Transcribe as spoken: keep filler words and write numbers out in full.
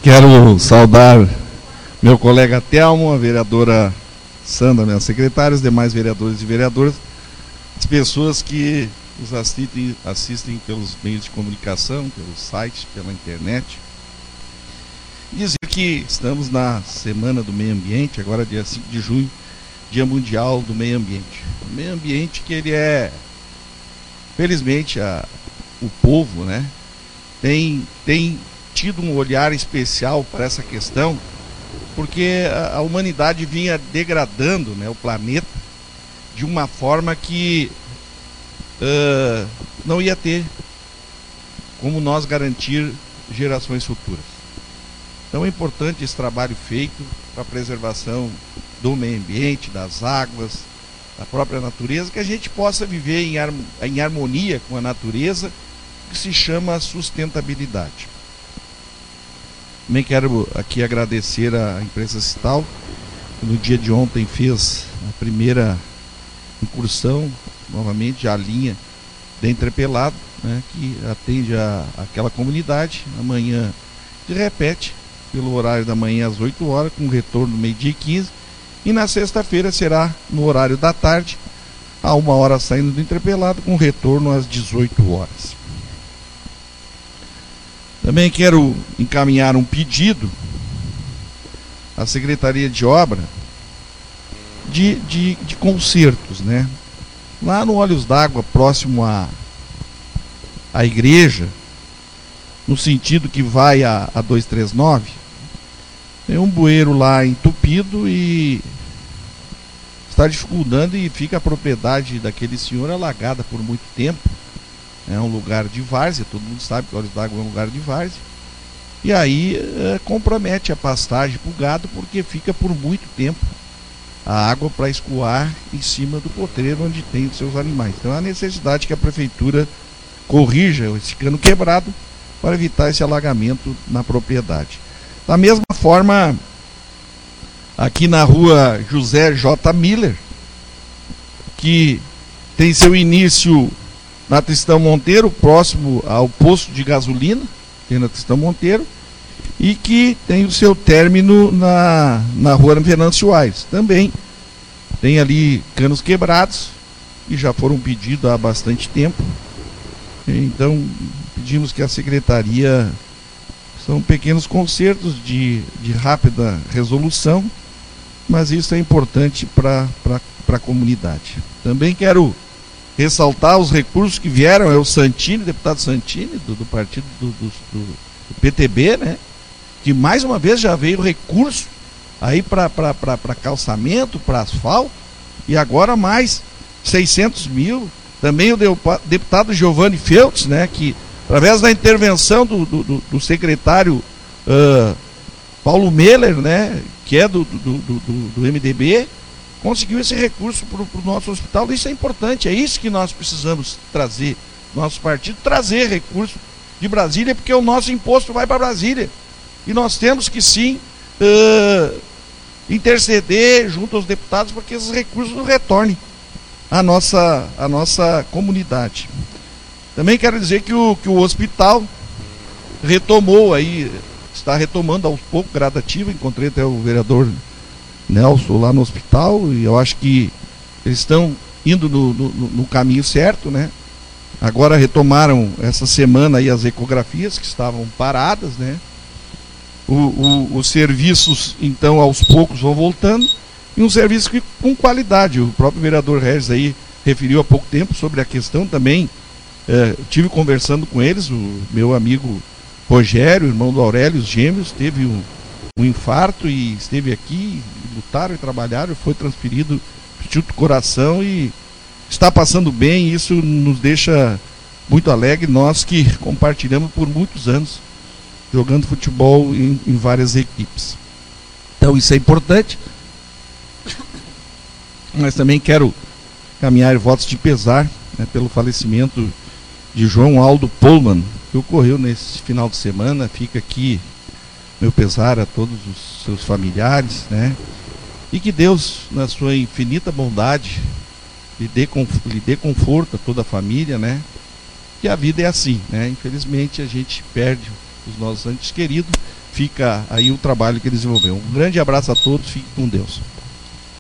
Quero saudar meu colega Telmo, a vereadora Sandra, minha secretária, os demais vereadores e vereadoras, as pessoas que nos assistem, assistem pelos meios de comunicação, pelo site, pela internet. Dizer que estamos na Semana do Meio Ambiente, agora dia cinco de junho, Dia Mundial do Meio Ambiente. O meio ambiente que ele é, felizmente, a, o povo, né, tem, tem tido um olhar especial para essa questão, porque a, a humanidade vinha degradando, né, o planeta de uma forma que uh, não ia ter como nós garantir gerações futuras. Então é importante esse trabalho feito para a preservação do meio ambiente, das águas, da própria natureza, que a gente possa viver em, har em harmonia com a natureza, que se chama sustentabilidade. Também quero aqui agradecer à empresa Cital, que no dia de ontem fez a primeira incursão, novamente, à linha de Entrepelado, né, que atende a, aquela comunidade. Amanhã se repete, pelo horário da manhã às oito horas, com retorno meio-dia e quinze, e na sexta-feira será no horário da tarde, a uma hora saindo do Entrepelado, com retorno às dezoito horas. Também quero encaminhar um pedido à Secretaria de Obra de, de, de consertos, né? Lá no Olhos d'Água, próximo à, à igreja, no sentido que vai a, a duzentos e trinta e nove, tem um bueiro lá entupido e está dificultando, e fica a propriedade daquele senhor alagada por muito tempo. É um lugar de várzea, todo mundo sabe que Olhos d'Água é um lugar de várzea. E aí é, compromete a pastagem para o gado, porque fica por muito tempo a água para escoar em cima do potreiro onde tem os seus animais. Então há necessidade que a prefeitura corrija esse cano quebrado para evitar esse alagamento na propriedade. Da mesma forma, aqui na rua José J. Miller, que tem seu início na Tristão Monteiro, próximo ao posto de gasolina, tem na Tristão Monteiro, e que tem o seu término na, na rua Venâncio Aires. Também tem ali canos quebrados, que já foram pedidos há bastante tempo. Então, pedimos que a secretaria, são pequenos consertos de, de rápida resolução, mas isso é importante para a comunidade. Também quero ressaltar os recursos que vieram, é o Santini, deputado Santini, do, do partido do, do, do, do P T B, né? Que mais uma vez já veio recurso aí para calçamento, para asfalto, e agora mais seiscentos mil. Também o deputado Giovanni Feltz, né? Que através da intervenção do, do, do secretário uh, Paulo Meller, né? Que é do, do, do, do M D B, conseguiu esse recurso para o nosso hospital. Isso é importante, é isso que nós precisamos trazer, nosso partido, trazer recurso de Brasília, porque o nosso imposto vai para Brasília, e nós temos que sim uh, interceder junto aos deputados para que esses recursos retornem à nossa, à nossa comunidade. Também quero dizer que o, que o hospital retomou aí, está retomando aos poucos, gradativo. Encontrei até o vereador Nelson lá no hospital, e eu acho que eles estão indo no, no, no caminho certo, né? Agora retomaram essa semana aí as ecografias que estavam paradas, né? O, o, os serviços, então, aos poucos vão voltando, e um serviço que, com qualidade. O próprio vereador Regis aí referiu há pouco tempo sobre a questão também. É, tive conversando com eles, o meu amigo Rogério, irmão do Aurélio, os gêmeos, teve um um infarto e esteve aqui, lutaram e trabalharam, foi transferido para o Instituto do Coração e está passando bem. Isso nos deixa muito alegre, nós que compartilhamos por muitos anos jogando futebol em, em várias equipes. Então isso é importante. Mas também quero caminhar votos de pesar, né, pelo falecimento de João Aldo Pullman, que ocorreu nesse final de semana. Fica aqui meu pesar a todos os seus familiares, né? E que Deus, na sua infinita bondade, lhe dê, lhe dê conforto a toda a família, né? Que a vida é assim, né? Infelizmente a gente perde os nossos entes queridos. Fica aí o trabalho que eles desenvolveram. Um grande abraço a todos, fiquem com Deus.